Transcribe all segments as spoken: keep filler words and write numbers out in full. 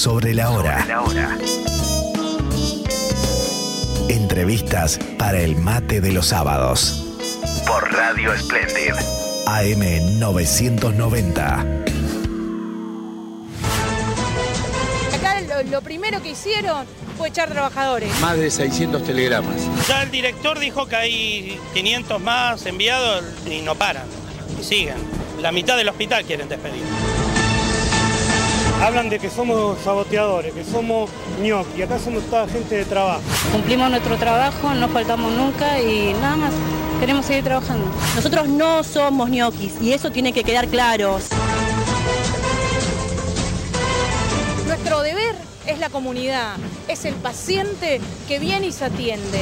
Sobre la hora. Sobre la hora. Entrevistas para el mate de los sábados. Por Radio Splendid. A M novecientos noventa. Acá lo, lo primero que hicieron fue echar trabajadores. Más de seiscientos telegramas. Ya el director dijo que hay quinientos más enviados y no paran. Y siguen. La mitad del hospital quieren despedir. Hablan de que somos saboteadores, que somos ñoqui, acá somos toda gente de trabajo. Cumplimos nuestro trabajo, no faltamos nunca y nada más, queremos seguir trabajando. Nosotros no somos ñoquis y eso tiene que quedar claro. Nuestro deber es la comunidad, es el paciente que viene y se atiende.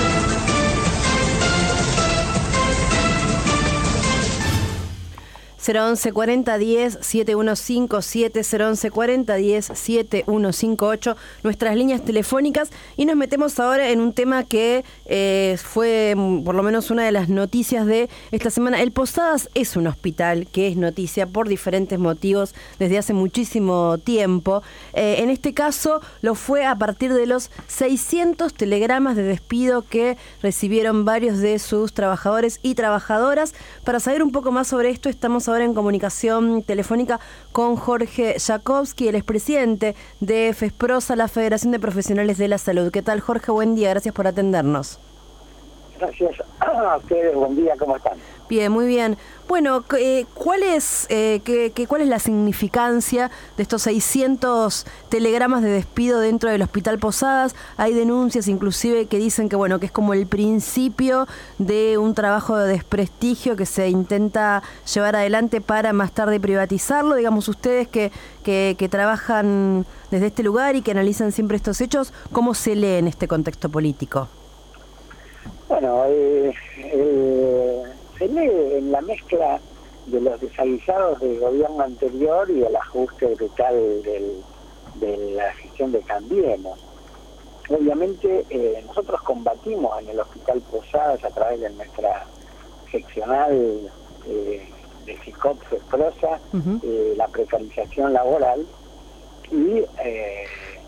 cero once cuarenta diez setenta y uno cincuenta y siete, cero once cuarenta diez setenta y uno cincuenta y ocho, nuestras líneas telefónicas, y nos metemos ahora en un tema que eh, fue por lo menos una de las noticias de esta semana. El Posadas es un hospital que es noticia por diferentes motivos desde hace muchísimo tiempo. Eh, en este caso lo fue a partir de los seiscientos telegramas de despido que recibieron varios de sus trabajadores y trabajadoras. Para saber un poco más sobre esto, estamos ahora en comunicación telefónica con Jorge Jakovsky, el expresidente de FESPROSA, la Federación de Profesionales de la Salud. ¿Qué tal, Jorge? Buen día, gracias por atendernos. Gracias a ustedes, buen día, ¿cómo están? Bien, muy bien. Bueno, eh, ¿cuál es eh, que, que, cuál es la significancia de estos seiscientos telegramas de despido dentro del Hospital Posadas? Hay denuncias inclusive que dicen que bueno que es como el principio de un trabajo de desprestigio que se intenta llevar adelante para más tarde privatizarlo. Digamos, ustedes que, que, que trabajan desde este lugar y que analizan siempre estos hechos, ¿cómo se lee en este contexto político? Bueno, eh, eh, se lee en la mezcla de los desaguisados del gobierno anterior y el ajuste brutal del, de la gestión de Cambiemos. Obviamente eh, nosotros combatimos en el Hospital Posadas a través de nuestra seccional eh, de FICOP, FESPROSA, uh-huh. eh, la precarización laboral y eh,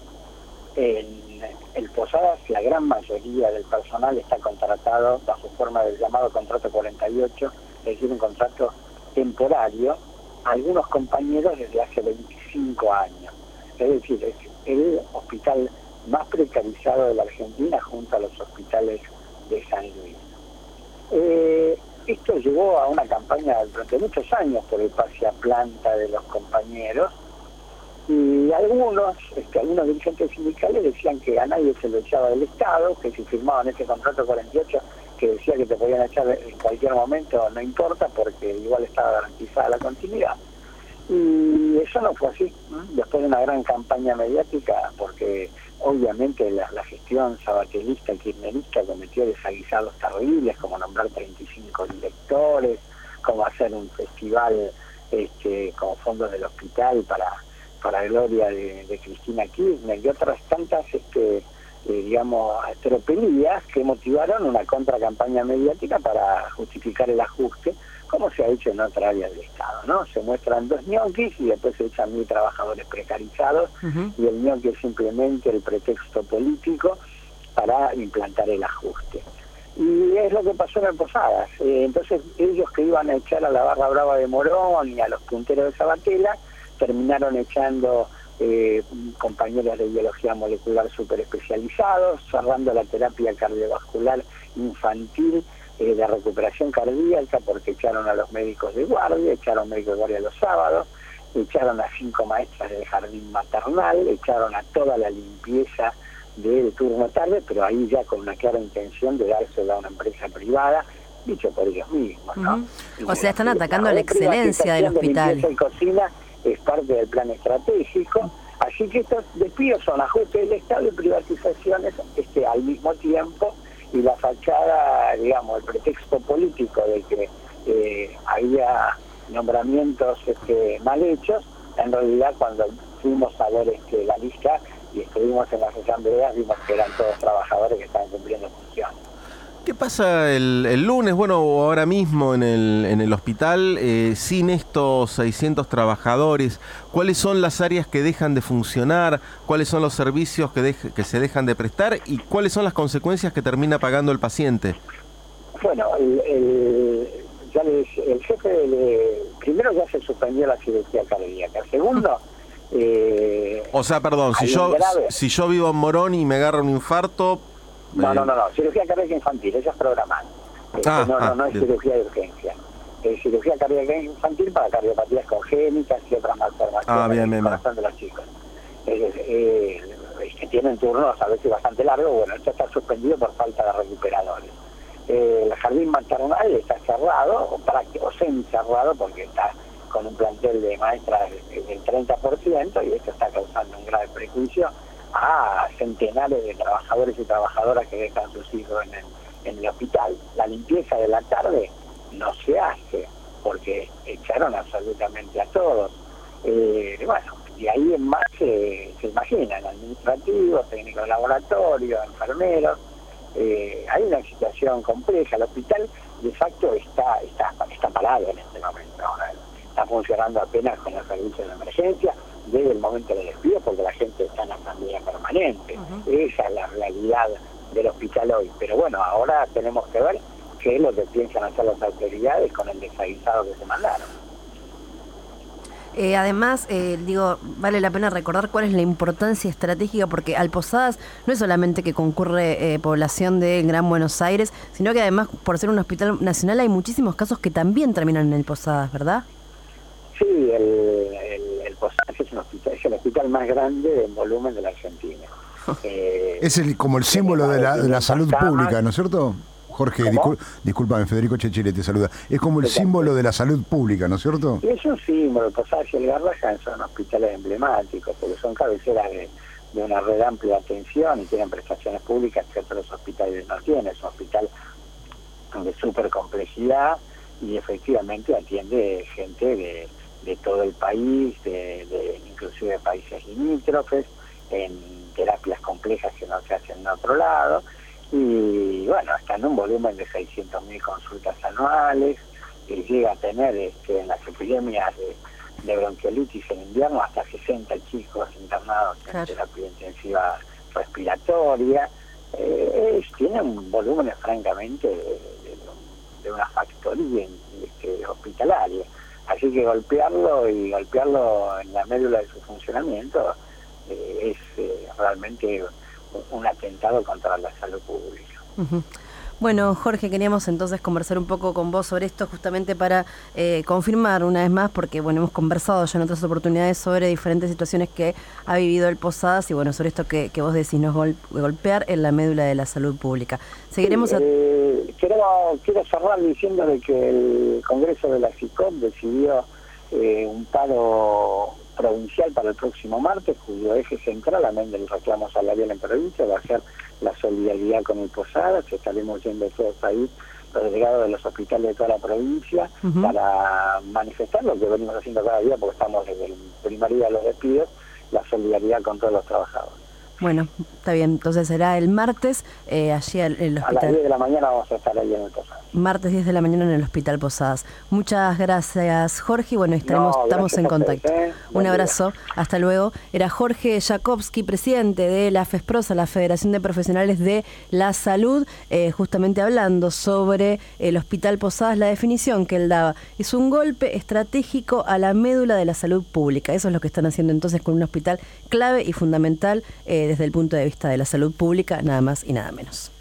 en el Posadas, la gran mayoría del personal está contratado bajo forma del llamado contrato cuarenta y ocho, es decir, un contrato temporario, algunos compañeros desde hace veinticinco años. Es decir, es el hospital más precarizado de la Argentina junto a los hospitales de San Luis. Eh, esto llevó a una campaña durante muchos años por el pase a planta de los compañeros. Y algunos, este, algunos dirigentes sindicales decían que a nadie se lo echaba del Estado, que si firmaban ese contrato cuarenta y ocho, que decía que te podían echar en cualquier momento, no importa, porque igual estaba garantizada la continuidad. Y eso no fue así, ¿eh? Después de una gran campaña mediática, porque obviamente la, la gestión sabatelista, kirchnerista, cometió desaguisados terribles, como nombrar treinta y cinco directores, como hacer un festival este, como fondos del hospital para... para gloria de, de Cristina Kirchner y otras tantas, este, eh, digamos, tropelías que motivaron una contracampaña mediática para justificar el ajuste, como se ha hecho en otras áreas del Estado, ¿no? Se muestran dos ñoquis y después se echan mil trabajadores precarizados, uh-huh. y el ñoqui es simplemente el pretexto político para implantar el ajuste. Y es lo que pasó en el Posadas. Eh, entonces, ellos que iban a echar a la barra brava de Morón y a los punteros de Sabatella, terminaron echando eh, compañeros de biología molecular súper especializados, cerrando la terapia cardiovascular infantil eh, de recuperación cardíaca, porque echaron a los médicos de guardia, echaron médicos de guardia los sábados, echaron a cinco maestras del jardín maternal, echaron a toda la limpieza del turno tarde, pero ahí ya con una clara intención de dársela a una empresa privada, dicho por ellos mismos, ¿no? Uh-huh. O sea, están atacando la excelencia del hospital. De cocina es parte del plan estratégico, así que estos despidos son ajustes del Estado y privatizaciones este, al mismo tiempo, y la fachada, digamos, el pretexto político de que eh, había nombramientos este, mal hechos, en realidad cuando fuimos a ver este, la lista y estuvimos en las asambleas, vimos que eran todos trabajadores que estaban cumpliendo funciones. ¿Qué pasa el, el lunes, bueno, o ahora mismo en el, en el hospital, eh, sin estos seiscientos trabajadores? ¿Cuáles son las áreas que dejan de funcionar? ¿Cuáles son los servicios que, dej- que se dejan de prestar? ¿Y cuáles son las consecuencias que termina pagando el paciente? Bueno, el, el, ya les, el jefe, de, primero ya se suspendió la cirugía cardíaca. Segundo... Eh, o sea, perdón, si yo, grave... si yo vivo en Morón y me agarra un infarto... No, no, no, no, cirugía cardíaca infantil, esa es programada. Este, ah, no, no, no ah, es bien. Cirugía de urgencia. Es cirugía cardíaca infantil para cardiopatías congénitas y otras malformaciones ah, bien, del corazón de los chicos. Es, es, eh, es que tienen turnos a veces bastante largos, bueno, esto está suspendido por falta de recuperadores. Eh, el jardín maternal está cerrado, o, práctico, o semi-cerrado, porque está con un plantel de maestras del treinta por ciento y esto está causando un grave prejuicio a centenares de trabajadores y trabajadoras que dejan sus hijos en el, en el hospital. La limpieza de la tarde no se hace porque echaron absolutamente a todos. Eh, bueno, y ahí en más se, se imaginan administrativos, técnicos de laboratorio, enfermeros. Eh, hay una situación compleja. El hospital de facto está, está, está parado en este momento. Ahora está funcionando apenas con los servicios de emergencia desde el momento del despido, porque la gente está en asamblea permanente. Uh-huh. Esa es la realidad del hospital hoy. Pero bueno, ahora tenemos que ver qué es lo que piensan hacer las autoridades con el desaguisado que se mandaron. Eh, además, eh, digo, vale la pena recordar cuál es la importancia estratégica, porque al Posadas no es solamente que concurre eh, población de Gran Buenos Aires, sino que además, por ser un hospital nacional, hay muchísimos casos que también terminan en el Posadas, ¿verdad? Sí, el, el, el Posadas es, un hospital, es el hospital más grande en volumen de la Argentina. Eh, es el como el símbolo de la, de la salud pública, ¿no es cierto? Jorge, discul discúlpame, Federico Chechile te saluda. Es como el símbolo de la salud pública, ¿no es cierto? Es un símbolo. Posadas y el Garrahan son hospitales emblemáticos, porque son cabeceras de, de una red amplia de atención y tienen prestaciones públicas que otros hospitales no tienen. Es un hospital de súper complejidad y efectivamente atiende gente de, de todo el país, de, de inclusive de países limítrofes, en terapias complejas que no se hacen en otro lado. Y bueno, está en un volumen de seiscientas mil consultas anuales, y llega a tener este, en las epidemias de, de bronquiolitis en invierno hasta sesenta chicos internados en claro. terapia intensiva respiratoria. Eh, es, tiene un volumen francamente de, de, de una factoría este, hospitalaria. Así que golpearlo y golpearlo en la médula de su funcionamiento eh, es eh, realmente un atentado contra la salud pública. Uh-huh. Bueno, Jorge, queríamos entonces conversar un poco con vos sobre esto, justamente para eh, confirmar una vez más, porque bueno, hemos conversado ya en otras oportunidades sobre diferentes situaciones que ha vivido el Posadas y bueno, sobre esto que, que vos decís, no gol golpear en la médula de la salud pública. Seguiremos sí, eh, quiero, quiero cerrar diciendo de que el Congreso de la CICOP decidió eh, un paro provincial para el próximo martes, cuyo eje central, amén del reclamo salarial en provincia, va a ser la solidaridad con el Posadas. Estaremos yendo todos ahí, los delegados de los hospitales de toda la provincia, uh-huh. para manifestar lo que venimos haciendo cada día, porque estamos desde el primer día de los despidos, la solidaridad con todos los trabajadores. Bueno, está bien, entonces será el martes, eh, allí en el hospital. A las diez de la mañana vamos a estar ahí en el Posadas. Martes diez de la mañana en el Hospital Posadas. Muchas gracias, Jorge. Bueno, estaremos, no, estamos en contacto. Ustedes, ¿eh? Un abrazo, día. Hasta luego. Era Jorge Jakobski, presidente de la FESPROSA, la Federación de Profesionales de la Salud, eh, justamente hablando sobre el Hospital Posadas. La definición que él daba es un golpe estratégico a la médula de la salud pública. Eso es lo que están haciendo entonces con un hospital clave y fundamental eh, desde el punto de vista de la salud pública, nada más y nada menos.